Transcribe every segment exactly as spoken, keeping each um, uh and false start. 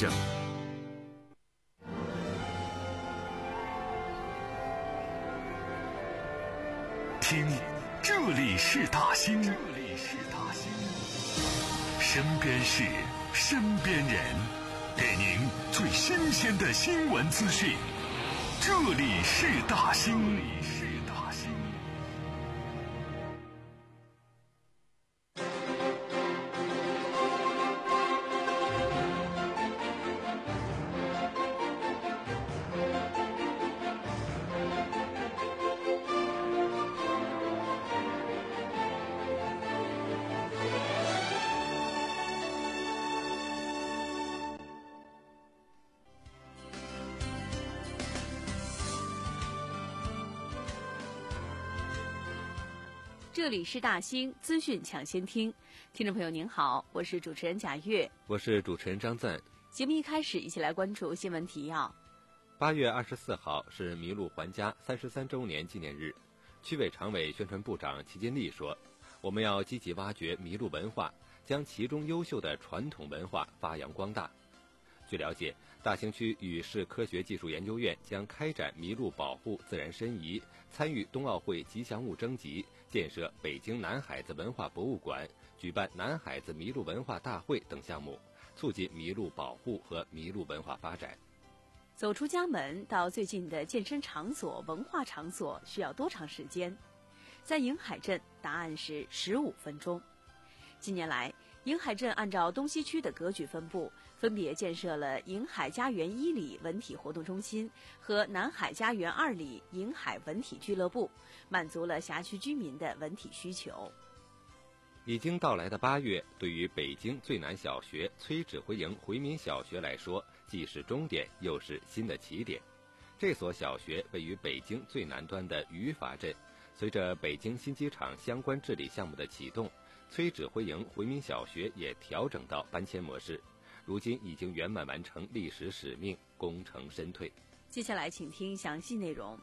政。听，这里是大兴，这里是大兴，身边事，身边人，给您最新鲜的新闻资讯。这里是大兴，这里是大兴。 这里是大兴资讯抢先听，听众朋友您好，我是主持人贾月， 我是主持人张赞。 节目一开始，一起来关注新闻提要。 八月二十四号是麋鹿还家三十三周年纪念日，区委常委宣传部长齐金利说，我们要积极挖掘麋鹿文化，将其中优秀的传统文化发扬光大。据了解，大兴区与市科学技术研究院将开展麋鹿保护自然申遗，参与冬奥会吉祥物征集，建设北京南海子文化博物馆，举办南海子麋鹿文化大会等项目，促进麋鹿保护和麋鹿文化发展。 走出家门到最近的健身场所、文化场所需要多长时间？在银海镇，答案是十五分钟。近年来，银海镇按照东西区的格局分布，分别建设了银海家园一里文体活动中心和南海家园二里银海文体俱乐部，满足了辖区居民的文体需求。 已经到来的八月，对于北京最南小学崔指挥营回民小学来说，既是终点，又是新的起点。这所小学位于北京最南端的余阀镇，随着北京新机场相关治理项目的启动，崔指挥营回民小学也调整到搬迁模式，如今已经圆满完成历史使命，功成身退。 接下来请听详细内容。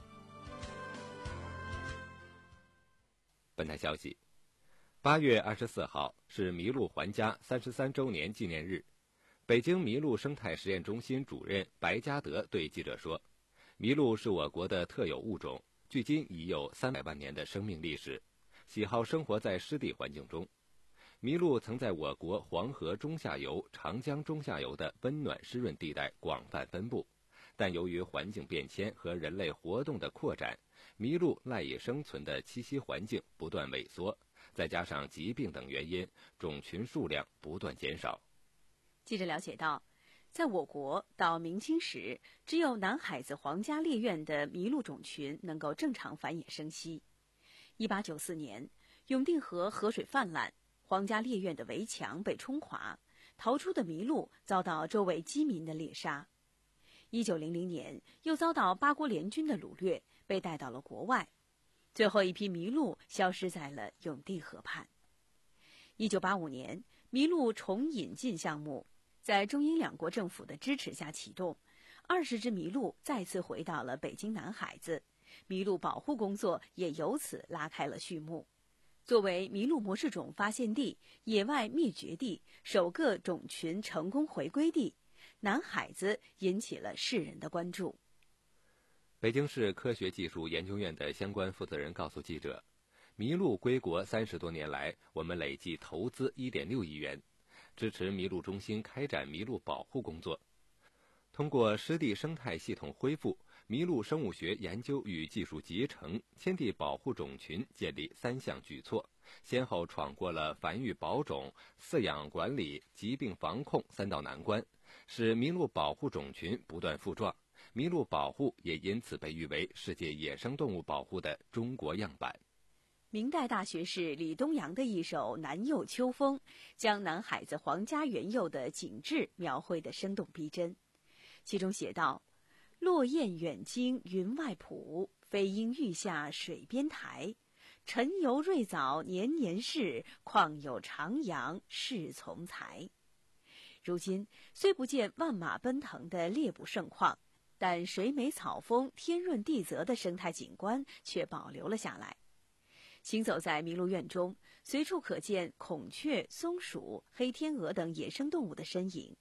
本台消息，八月二十四号是麋鹿还家三十三周年纪念日。北京麋鹿生态实验中心主任白嘉德对记者说，麋鹿是我国的特有物种，距今已有三百万年的生命历史，喜好生活在湿地环境中。麋鹿曾在我国黄河中下游、长江中下游的温暖湿润地带广泛分布，但由于环境变迁和人类活动的扩展，麋鹿赖以生存的栖息环境不断萎缩，再加上疾病等原因，种群数量不断减少。 记者了解到，在我国到明清时，只有南海子皇家猎院的麋鹿种群能够正常繁衍生息。一八九四年，永定河河水泛滥，皇家猎院的围墙被冲垮，逃出的麋鹿遭到周围饥民的猎杀。一九零零年，又遭到八国联军的掳掠，被带到了国外。最后一批麋鹿消失在了永定河畔。一九八五年，麋鹿重引进项目在中英两国政府的支持下启动，二十只麋鹿再次回到了北京南海子，麋鹿保护工作也由此拉开了序幕。作为麋鹿模式种发现地、野外灭绝地、首个种群成功回归地，南海子引起了世人的关注。 北京市科学技术研究院的相关负责人告诉记者，麋鹿归国三十多年来，我们累计投资 一点六亿元，支持麋鹿中心开展麋鹿保护工作。通过湿地生态系统恢复、麋鹿生物学研究与技术集成、迁地保护种群建立三项举措，先后闯过了繁育保种、饲养管理、疾病防控三道难关，使麋鹿保护种群不断复壮，麋鹿保护也因此被誉为世界野生动物保护的中国样板。 明代大学士李东阳的一首《南佑秋风》，将南海子皇家园囿的景致描绘得生动逼真。其中写道：落雁远经云外浦，飞鹰欲下水边台。晨游瑞藻年年是，况有长阳侍从才。如今虽不见万马奔腾的猎捕盛况，但水美草丰、天润地泽的生态景观却保留了下来。行走在麋鹿院中，随处可见孔雀、松鼠、黑天鹅等野生动物的身影，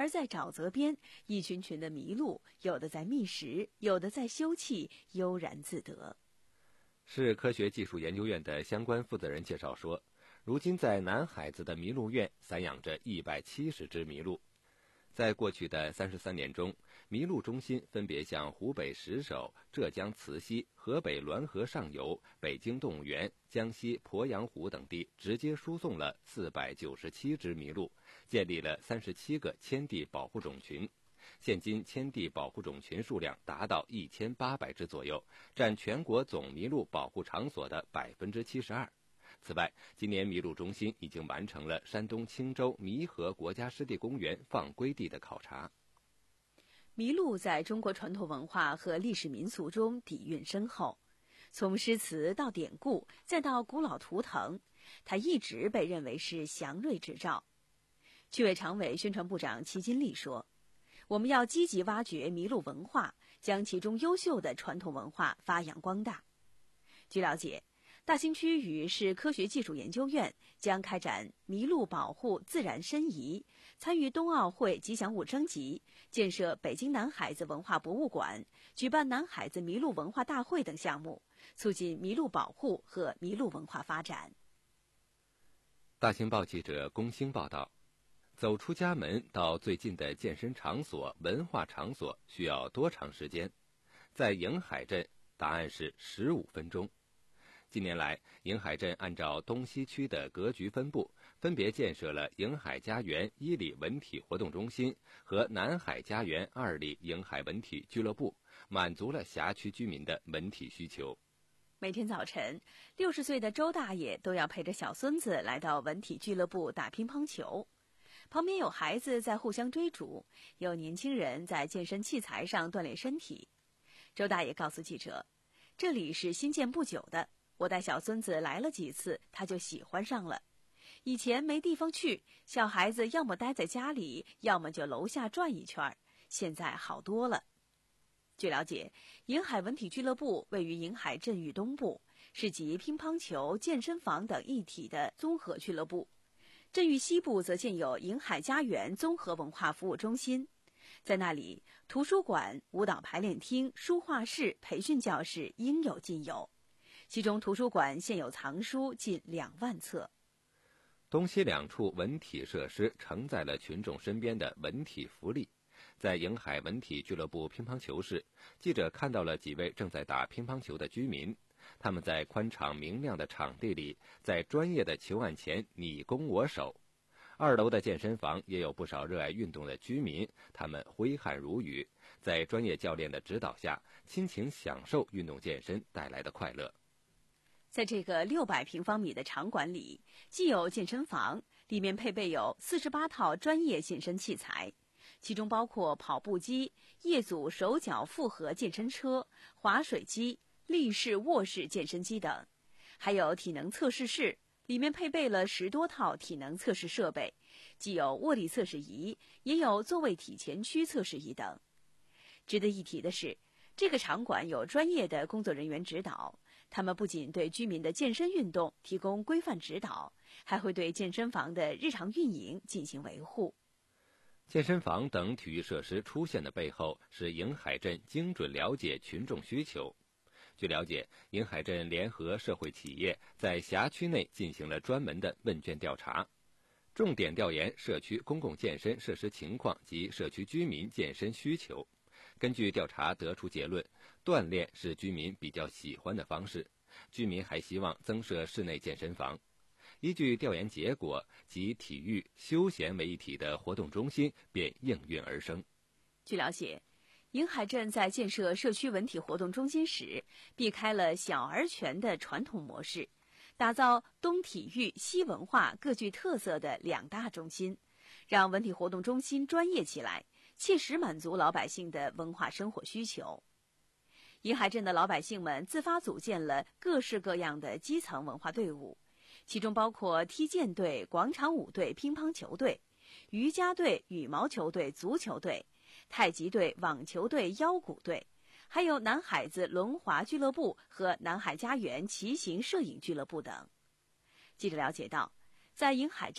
而在沼泽边，一群群的麋鹿，有的在觅食，有的在休憩，悠然自得。 市科学技术研究院的相关负责人介绍说，如今在南海子的麋鹿院散养着一百七十只麋鹿。在过去的三十三年中，麋鹿中心分别向湖北石首、浙江慈溪、河北滦河上游、北京动物园、江西鄱阳湖等地直接输送了四百九十七只麋鹿，建立了三十七个迁地保护种群。现今迁地保护种群数量达到一千八百只左右，占全国总麋鹿保护场所的百分之七十二。此外，今年麋鹿中心已经完成了山东青州弥河国家湿地公园放归地的考察。 麋鹿在中国传统文化和历史民俗中底蕴深厚，从诗词到典故，再到古老图腾，它一直被认为是祥瑞之兆。区委常委、宣传部长齐金丽说，我们要积极挖掘麋鹿文化，将其中优秀的传统文化发扬光大。据了解，大兴区与市科学技术研究院将开展麋鹿保护自然申遗，参与冬奥会吉祥物征集，建设北京南海子文化博物馆，举办南海子麋鹿文化大会等项目，促进麋鹿保护和麋鹿文化发展。 大兴报记者龚兴报道，走出家门到最近的健身场所、文化场所需要多长时间？在迎海镇，答案是十五分钟。近年来，迎海镇按照东西区的格局分布，分别建设了迎海家园一里文体活动中心和南海家园二里迎海文体俱乐部，满足了辖区居民的文体需求。 每天早晨，六十岁的周大爷都要陪着小孙子来到文体俱乐部打乒乓球，旁边有孩子在互相追逐，有年轻人在健身器材上锻炼身体。周大爷告诉记者，这里是新建不久的，我带小孙子来了几次，他就喜欢上了。以前没地方去，小孩子要么待在家里，要么就楼下转一圈，现在好多了。据了解，迎海文体俱乐部位于迎海镇域东部，是集乒乓球、健身房等一体的综合俱乐部。镇域西部则建有迎海家园综合文化服务中心，在那里，图书馆、舞蹈排练厅、书画室、培训教室应有尽有。其中图书馆现有藏书近两万册。 东西两处文体设施承载了群众身边的文体福利。在迎海文体俱乐部乒乓球室，记者看到了几位正在打乒乓球的居民，他们在宽敞明亮的场地里，在专业的球案前你攻我守。二楼的健身房也有不少热爱运动的居民，他们挥汗如雨，在专业教练的指导下，亲情享受运动健身带来的快乐。 在这个六百平方米的场馆里，既有健身房，里面配备有四十八套专业健身器材，其中包括跑步机、液组手脚复合健身车、滑水机、立式卧式健身机等，还有体能测试室，里面配备了十多套体能测试设备，既有握力测试仪，也有座位体前屈测试仪等。值得一提的是，这个场馆有专业的工作人员指导，他们不仅对居民的健身运动提供规范指导，还会对健身房的日常运营进行维护。 健身房等体育设施出现的背后，是迎海镇精准了解群众需求。据了解，迎海镇联合社会企业在辖区内进行了专门的问卷调查，重点调研社区公共健身设施情况及社区居民健身需求。根据调查得出结论，锻炼是居民比较喜欢的方式，居民还希望增设室内健身房。依据调研结果，集体育、休闲为一体的活动中心便应运而生。 据了解，迎海镇在建设社区文体活动中心时，避开了小而全的传统模式，打造东体育、西文化各具特色的两大中心，让文体活动中心专业起来，切实满足老百姓的文化生活需求。迎海镇的老百姓们自发组建了各式各样的基层文化队伍，其中包括踢毽队、广场舞队、乒乓球队、瑜伽队、羽毛球队、足球队、太极队、网球队、腰鼓队，还有南海子轮滑俱乐部和南海家园骑行摄影俱乐部等。记者了解到，在迎海镇，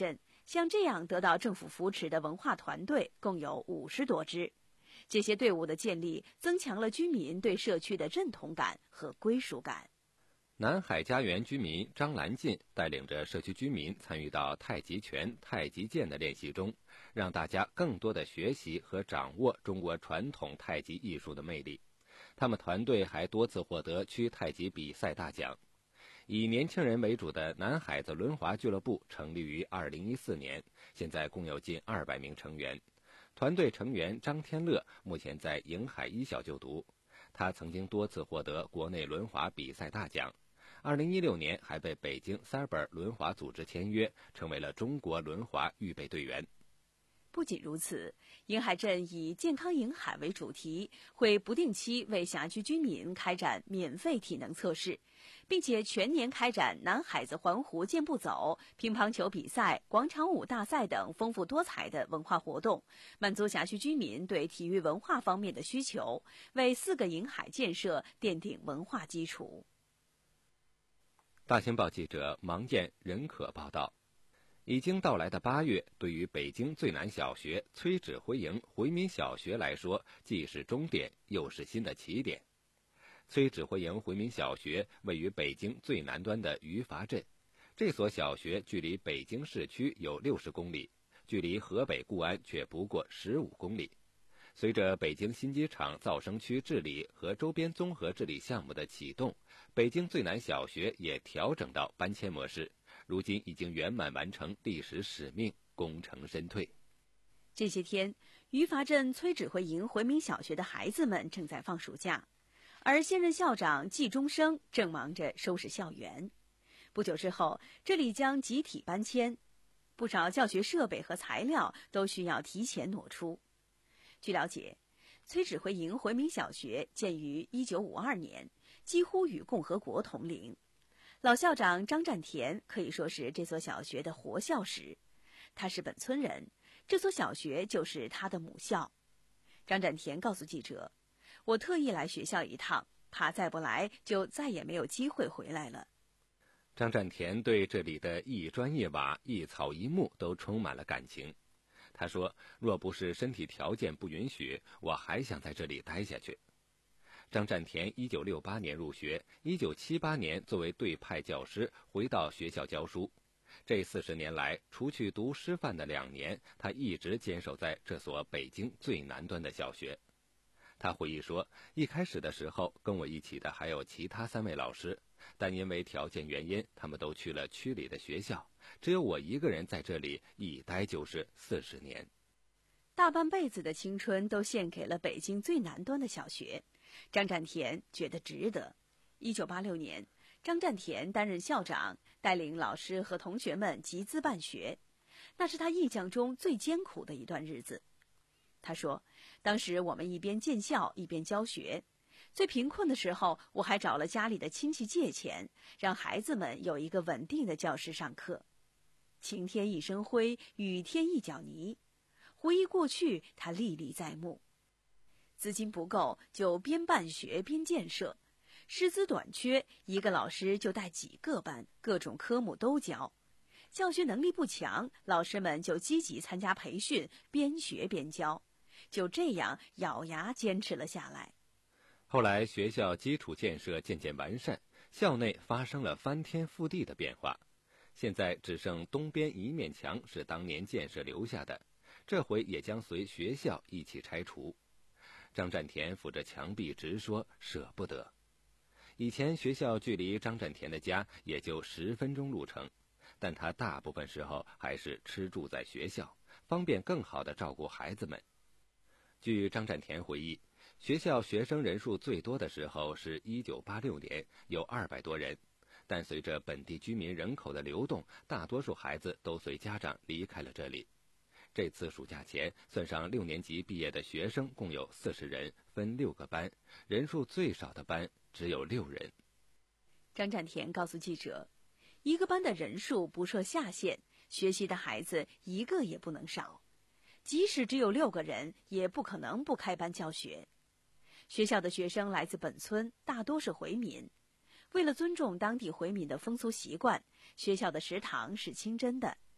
像这样得到政府扶持的文化团队共有五十多支。这些队伍的建立，增强了居民对社区的认同感和归属感。 南海家园居民张兰进带领着社区居民参与到太极拳、太极剑的练习中，让大家更多的学习和掌握中国传统太极艺术的魅力。他们团队还多次获得区太极比赛大奖。以年轻人为主的南海子轮滑俱乐部成立于二零一四年，现在共有近二百名成员。团队成员张天乐目前在瀛海一小就读，他曾经多次获得国内轮滑比赛大奖。二零一六年还被北京塞尔本轮滑组织签约，成为了中国轮滑预备队员。 不仅如此，瀛海镇以健康瀛海为主题，会不定期为辖区居民开展免费体能测试，并且全年开展南海子环湖健步走、乒乓球比赛、广场舞大赛等丰富多彩的文化活动，满足辖区居民对体育文化方面的需求，为四个瀛海建设奠定文化基础。 大新报记者芒建任可报道。已经到来的八月，对于北京最南小学崔指挥营回民小学来说，既是终点，又是新的起点。崔指挥营回民小学位于北京最南端的余阀镇，这所小学距离北京市区有六十公里，距离河北固安却不过十五公里。随着北京新机场噪声区治理和周边综合治理项目的启动，北京最南小学也调整到搬迁模式，如今已经圆满完成历史使命，功成身退。 这些天，余阀镇崔指挥营回民小学的孩子们正在放暑假，而现任校长季中生正忙着收拾校园。不久之后，这里将集体搬迁，不少教学设备和材料都需要提前挪出。据了解，崔指挥营回民小学建于一九五二年，几乎与共和国同龄。老校长张占田可以说是这所小学的活校史，他是本村人，这所小学就是他的母校。张占田告诉记者，我特意来学校一趟，怕再不来就再也没有机会回来了。 张占田对这里的一砖一瓦、一草一木都充满了感情。他说，若不是身体条件不允许，我还想在这里待下去。张占田一九六八年入学，一九七八年作为队派教师回到学校教书。这四十年来，除去读师范的两年，他一直坚守在这所北京最南端的小学。他回忆说，一开始的时候跟我一起的还有其他三位老师，但因为条件原因，他们都去了区里的学校，只有我一个人在这里一待就是四十年。 大半辈子的青春都献给了北京最南端的小学，张占田觉得值得。一九八六年，张占田担任校长，带领老师和同学们集资办学，那是他印象中最艰苦的一段日子。他说，当时我们一边建校一边教学，最贫困的时候，我还找了家里的亲戚借钱，让孩子们有一个稳定的教室上课。晴天一身灰，雨天一脚泥，回忆过去，他历历在目。资金不够，就边办学边建设；师资短缺，一个老师就带几个班，各种科目都教。教学能力不强，老师们就积极参加培训，边学边教。就这样咬牙坚持了下来。 后来学校基础建设渐渐完善，校内发生了翻天覆地的变化。现在只剩东边一面墙是当年建设留下的，这回也将随学校一起拆除。张占田扶着墙壁直说舍不得。以前学校距离张占田的家也就十分钟路程，但他大部分时候还是吃住在学校，方便更好地照顾孩子们。据张占田回忆，学校学生人数最多的时候是一九八六年，有二百多人，但随着本地居民人口的流动，大多数孩子都随家长离开了这里。这次暑假前，算上六年级毕业的学生共有四十人，分六个班，人数最少的班只有六人。 张占田告诉记者，一个班的人数不设下限，学习的孩子一个也不能少。即使只有六个人，也不可能不开班教学。学校的学生来自本村，大多是回民。为了尊重当地回民的风俗习惯，学校的食堂是清真的。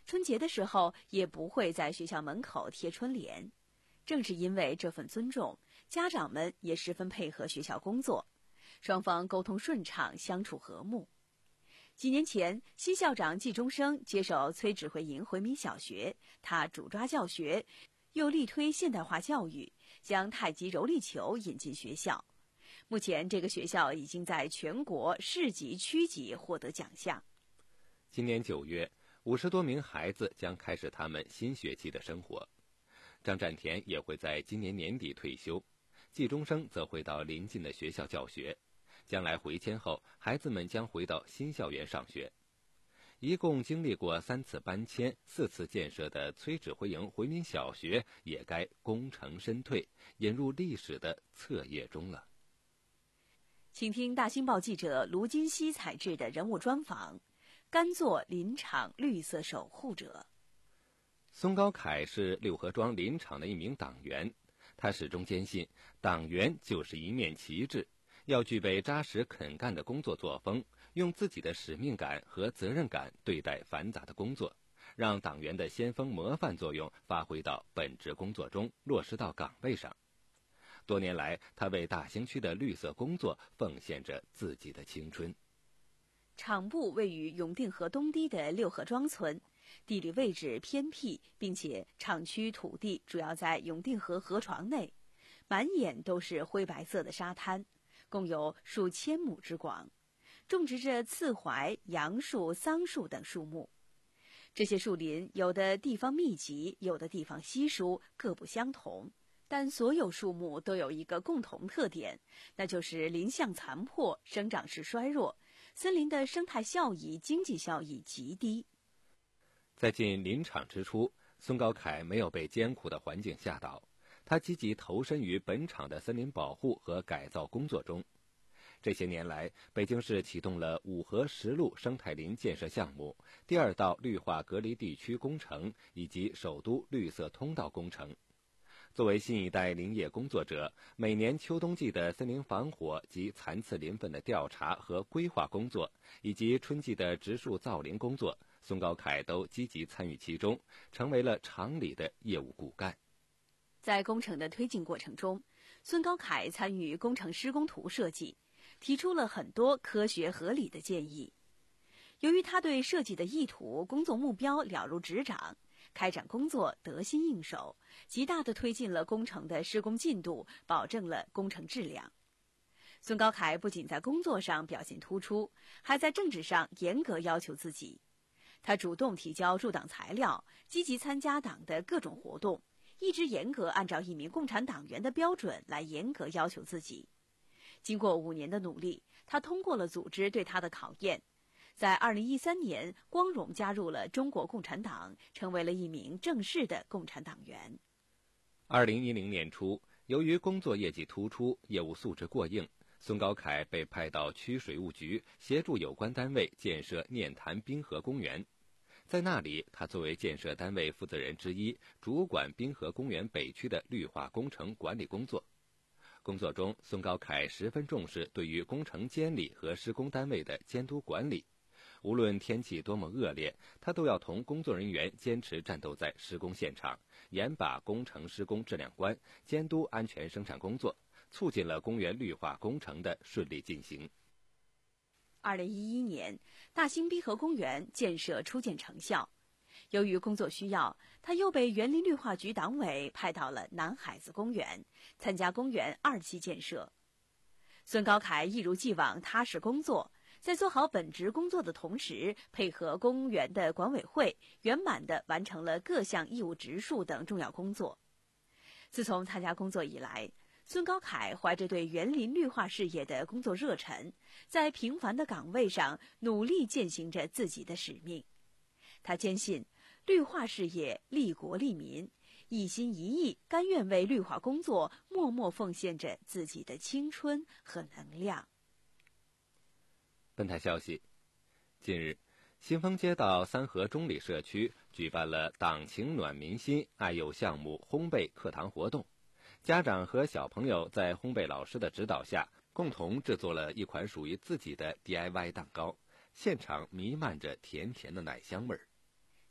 春节的时候也不会在学校门口贴春联。正是因为这份尊重，家长们也十分配合学校工作，双方沟通顺畅，相处和睦。几年前，新校长季中生接手崔指挥营回民小学，他主抓教学，又力推现代化教育，将太极柔力球引进学校。目前，这个学校已经在全国市级、区级获得奖项。 今年九月，五十多名孩子将开始他们新学期的生活。张占田也会在今年年底退休，季中生则会到邻近的学校教学。将来回迁后，孩子们将回到新校园上学。一共经历过三次搬迁、四次建设的崔指挥营回民小学，也该功成身退，引入历史的册页中了。 请听大新报记者卢金熙采制的人物专访：甘做林场绿色守护者。 孙高凯是六合庄林场的一名党员，他始终坚信党员就是一面旗帜，要具备扎实肯干的工作作风，用自己的使命感和责任感对待繁杂的工作，让党员的先锋模范作用发挥到本职工作中，落实到岗位上。多年来，他为大兴区的绿色工作奉献着自己的青春。 厂部位于永定河东堤的六合庄村，地理位置偏僻，并且厂区土地主要在永定河河床内，满眼都是灰白色的沙滩，共有数千亩之广，种植着刺槐、杨树、桑树等树木。这些树林有的地方密集，有的地方稀疏，各不相同，但所有树木都有一个共同特点，那就是林相残破，生长势衰弱，森林的生态效益、经济效益极低。 在进林场之初，孙高凯没有被艰苦的环境吓倒，他积极投身于本场的森林保护和改造工作中。这些年来，北京市启动了五河十路生态林建设项目、第二道绿化隔离地区工程以及首都绿色通道工程。作为新一代林业工作者，每年秋冬季的森林防火及残次林份的调查和规划工作，以及春季的植树造林工作，孙高凯都积极参与其中，成为了厂里的业务骨干。 在工程的推进过程中，孙高凯参与工程施工图设计，提出了很多科学合理的建议。由于他对设计的意图、工作目标了如指掌，开展工作得心应手，极大地推进了工程的施工进度，保证了工程质量。孙高凯不仅在工作上表现突出，还在政治上严格要求自己。他主动提交入党材料，积极参加党的各种活动，一直严格按照一名共产党员的标准来严格要求自己。经过五年的努力，他通过了组织对他的考验。在二零一三年，光荣加入了中国共产党，成为了一名正式的共产党员。 二零一零年初，由于工作业绩突出，业务素质过硬，孙高凯被派到区水务局协助有关单位建设念坛滨河公园。在那里，他作为建设单位负责人之一，主管滨河公园北区的绿化工程管理工作。工作中，孙高凯十分重视对于工程监理和施工单位的监督管理。无论天气多么恶劣，他都要同工作人员坚持战斗在施工现场，严把工程施工质量关，监督安全生产工作，促进了公园绿化工程的顺利进行。 二零一一年，大兴滨河公园建设初见成效。由于工作需要，他又被园林绿化局党委派到了南海子公园，参加公园二期建设。孙高凯一如既往踏实工作，在做好本职工作的同时，配合公园的管委会，圆满地完成了各项义务植树等重要工作。自从参加工作以来，孙高凯怀着对园林绿化事业的工作热忱，在平凡的岗位上努力践行着自己的使命。他坚信，绿化事业利国利民，一心一意，甘愿为绿化工作默默奉献着自己的青春和能量。 本台消息，近日，新丰街道三河中里社区举办了党情暖民心爱幼项目烘焙课堂活动，家长和小朋友在烘焙老师的指导下，共同制作了一款属于自己的 D I Y 蛋糕，现场弥漫着甜甜的奶香味儿。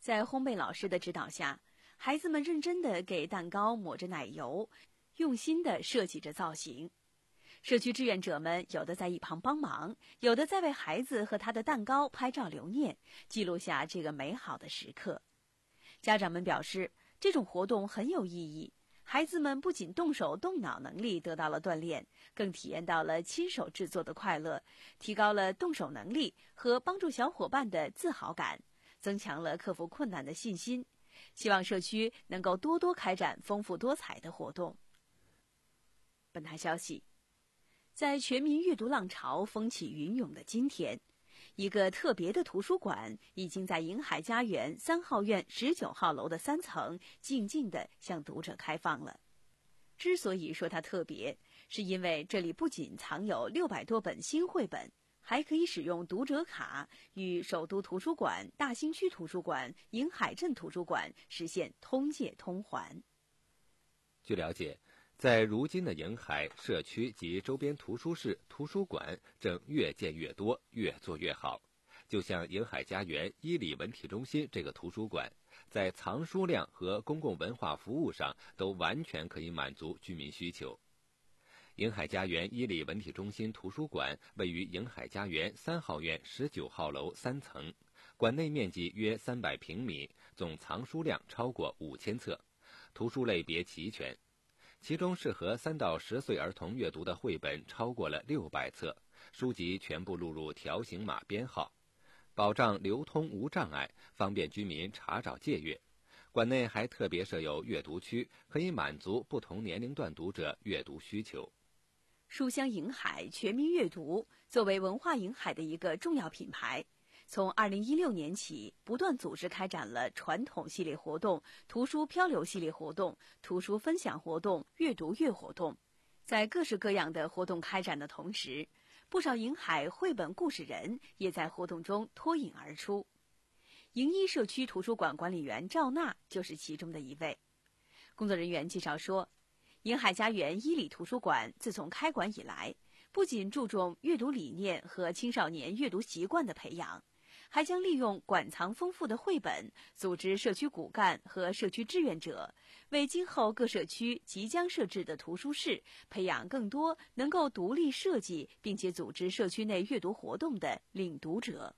在烘焙老师的指导下，孩子们认真地给蛋糕抹着奶油，用心地设计着造型。社区志愿者们有的在一旁帮忙，有的在为孩子和他的蛋糕拍照留念，记录下这个美好的时刻。家长们表示，这种活动很有意义，孩子们不仅动手动脑能力得到了锻炼，更体验到了亲手制作的快乐，提高了动手能力和帮助小伙伴的自豪感，增强了克服困难的信心。希望社区能够多多开展丰富多彩的活动。本台消息，在全民阅读浪潮风起云涌的今天，一个特别的图书馆已经在银海家园三号院十九号楼的三层静静地向读者开放了。之所以说它特别，是因为这里不仅藏有六百多本新绘本，还可以使用读者卡与首都图书馆、大兴区图书馆、银海镇图书馆实现通借通还。 据了解，在如今的银海社区及周边图书室、图书馆正越建越多，越做越好。就像银海家园伊里文体中心这个图书馆，在藏书量和公共文化服务上都完全可以满足居民需求。银海家园伊里文体中心图书馆位于银海家园三号院十九号楼三层，馆内面积约三百平米，总藏书量超过五千册，图书类别齐全。其中适合三到十岁儿童阅读的绘本超过了六百册，书籍全部录入条形码编号，保障流通无障碍，方便居民查找借阅。馆内还特别设有阅读区，可以满足不同年龄段读者阅读需求。 书香银海全民阅读作为文化银海的一个重要品牌，从二零一六年起不断组织开展了传统系列活动、图书漂流系列活动、图书分享活动、阅读月活动。在各式各样的活动开展的同时，不少银海绘本故事人也在活动中脱颖而出。银一社区图书馆管理员赵娜就是其中的一位。工作人员介绍说，银海家园伊里图书馆自从开馆以来，不仅注重阅读理念和青少年阅读习惯的培养，还将利用馆藏丰富的绘本，组织社区骨干和社区志愿者，为今后各社区即将设置的图书室培养更多能够独立设计并且组织社区内阅读活动的领读者。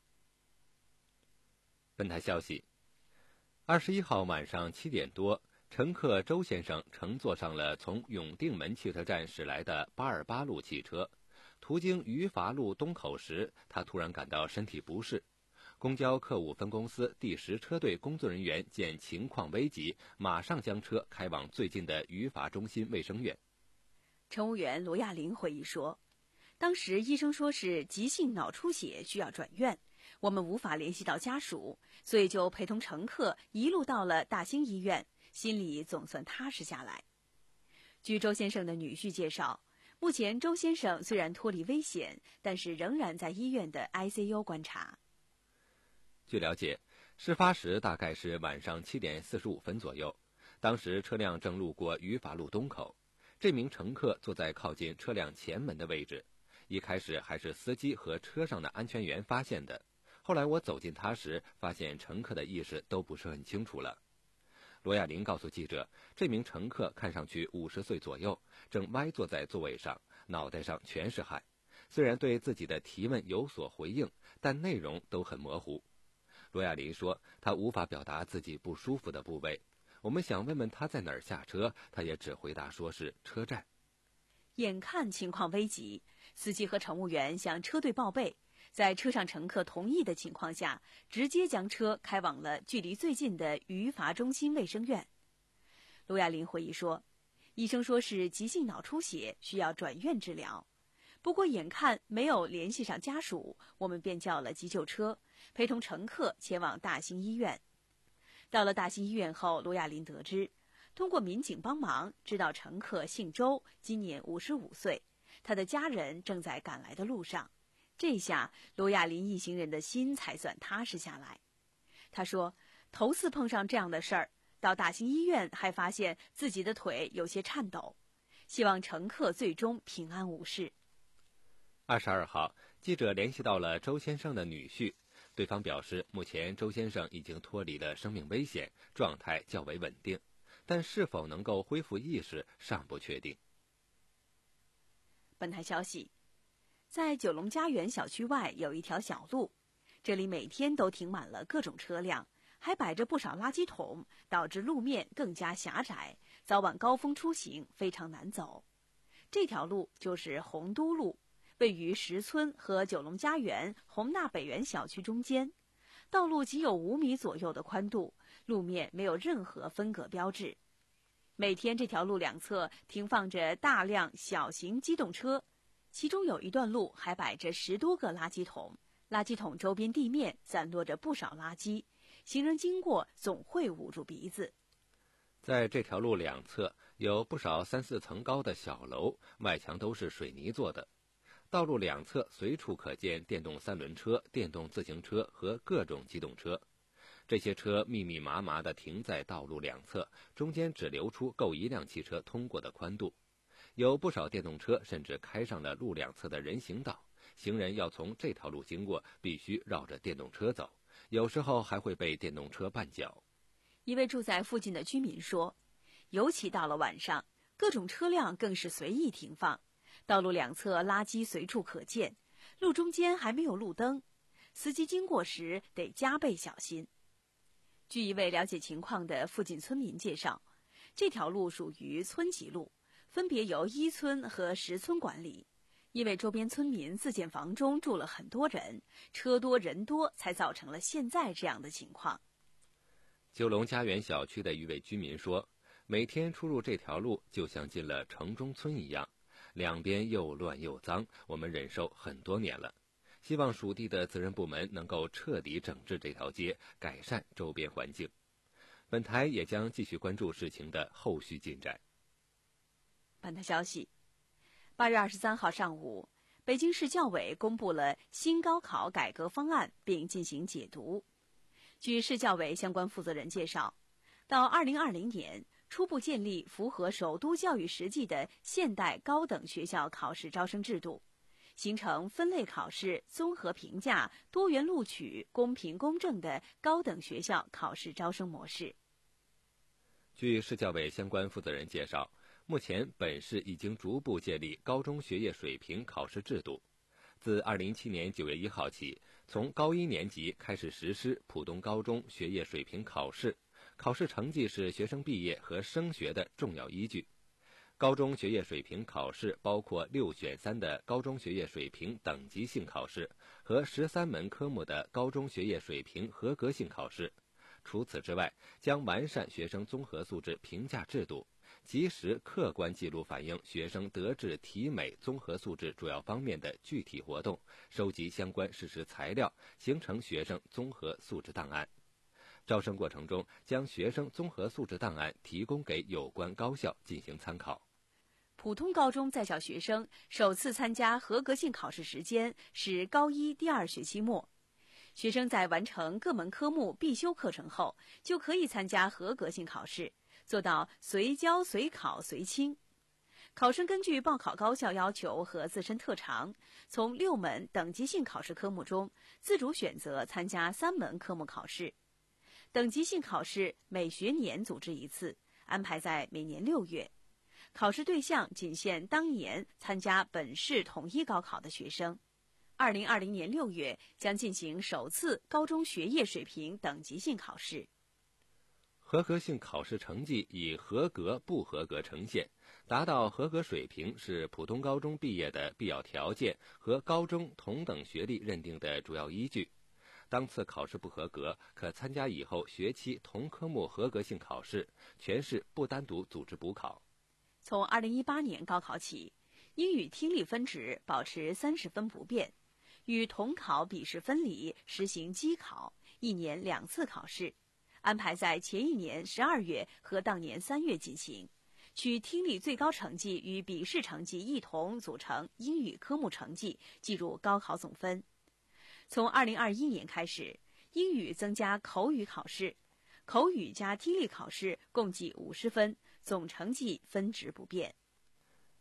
本台消息，二十一号晚上七点多，乘客周先生乘坐上了从永定门汽车站驶来的八二八路汽车，途经余华路东口时，他突然感到身体不适。公交客务分公司第十车队工作人员见情况危急，马上将车开往最近的余华中心卫生院。 乘务员罗亚玲回忆说，当时医生说是急性脑出血，需要转院，我们无法联系到家属，所以就陪同乘客一路到了大兴医院，心里总算踏实下来。据周先生的女婿介绍，目前周先生虽然脱离危险，但是仍然在医院的 I C U 观察。 据了解，事发时大概是晚上七点四十五分左右，当时车辆正路过余华路东口，这名乘客坐在靠近车辆前门的位置，一开始还是司机和车上的安全员发现的，后来我走近他时，发现乘客的意识都不是很清楚了。罗亚玲告诉记者，这名乘客看上去五十岁左右，正歪坐在座位上，脑袋上全是汗。虽然对自己的提问有所回应，但内容都很模糊。罗亚玲说，他无法表达自己不舒服的部位。我们想问问他在哪儿下车，他也只回答说是车站。 眼看情况危急，司机和乘务员向车队报备，在车上乘客同意的情况下，直接将车开往了距离最近的余华中心卫生院。罗亚玲回忆说，医生说是急性脑出血，需要转院治疗。不过眼看没有联系上家属，我们便叫了急救车，陪同乘客前往大兴医院。到了大兴医院后，罗亚玲得知，通过民警帮忙，知道乘客姓周，今年五十五岁，他的家人正在赶来的路上。这下罗亚玲一行人的心才算踏实下来。他说，头次碰上这样的事儿，到大兴医院还发现自己的腿有些颤抖，希望乘客最终平安无事。 二十二号，记者联系到了周先生的女婿， 对方表示，目前周先生已经脱离了生命危险，状态较为稳定，但是否能够恢复意识尚不确定。 本台消息，在九龙家园小区外有一条小路，这里每天都停满了各种车辆，还摆着不少垃圾桶，导致路面更加狭窄，早晚高峰出行非常难走。这条路就是洪都路，位于石村和九龙家园宏大北园小区中间，道路仅有五米左右的宽度，路面没有任何分隔标志。每天这条路两侧停放着大量小型机动车，其中有一段路还摆着十多个垃圾桶，垃圾桶周边地面散落着不少垃圾，行人经过总会捂住鼻子。 在这条路两侧有不少三四层高的小楼，外墙都是水泥做的。道路两侧随处可见电动三轮车、电动自行车和各种机动车。这些车密密麻麻地停在道路两侧，中间只留出够一辆汽车通过的宽度。有不少电动车甚至开上了路两侧的人行道，行人要从这条路经过，必须绕着电动车走，有时候还会被电动车绊脚。 一位住在附近的居民说，尤其到了晚上，各种车辆更是随意停放，道路两侧垃圾随处可见，路中间还没有路灯，司机经过时得加倍小心。据一位了解情况的附近村民介绍，这条路属于村级路，分别由一村和十村管理。因为周边村民自建房中住了很多人，车多人多，才造成了现在这样的情况。 九龙家园小区的一位居民说，每天出入这条路就像进了城中村一样，两边又乱又脏，我们忍受很多年了。希望属地的责任部门能够彻底整治这条街，改善周边环境。本台也将继续关注事情的后续进展。 本台消息，八月二十三号上午，北京市教委公布了新高考改革方案，并进行解读。据市教委相关负责人介绍，到二零二零年，初步建立符合首都教育实际的现代高等学校考试招生制度，形成分类考试、综合评价、多元录取、公平公正的高等学校考试招生模式。 据市教委相关负责人介绍，目前本市已经逐步建立高中学业水平考试制度。自二零一七年九月一号起，从高一年级开始实施普通高中学业水平考试，考试成绩是学生毕业和升学的重要依据。高中学业水平考试包括六选三的高中学业水平等级性考试和十三门科目的高中学业水平合格性考试。除此之外，将完善学生综合素质评价制度，及时客观记录反映学生德智体美综合素质主要方面的具体活动，收集相关事实材料，形成学生综合素质档案。招生过程中，将学生综合素质档案提供给有关高校进行参考。 普通高中在校学生首次参加合格性考试时间是高一第二学期末，学生在完成各门科目必修课程后，就可以参加合格性考试，做到随教随考随清。考生根据报考高校要求和自身特长，从六门等级性考试科目中自主选择参加三门科目考试。等级性考试每学年组织一次，安排在每年六月。考试对象仅限当年参加本市统一高考的学生。二零二零年六月将进行首次高中学业水平等级性考试。 合格性考试成绩以合格、不合格呈现，达到合格水平是普通高中毕业的必要条件和高中同等学历认定的主要依据。当次考试不合格，可参加以后学期同科目合格性考试，全市不单独组织补考。 从二零一八年高考起，英语听力分值保持三十分不变，与统考笔试分离，实行机考，一年两次考试，安排在前一年十二月和当年三月进行，取听力最高成绩与笔试成绩一同组成英语科目成绩，计入高考总分。从二零二一年开始，英语增加口语考试，口语加听力考试共计五十分，总成绩分值不变。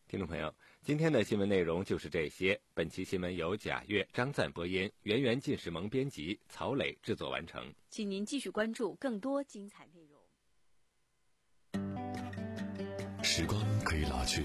听众朋友，今天的新闻内容就是这些。本期新闻由贾越、张赞播音，圆圆进士蒙编辑，曹磊制作完成。 请您继续关注更多精彩内容。 时光可以老去，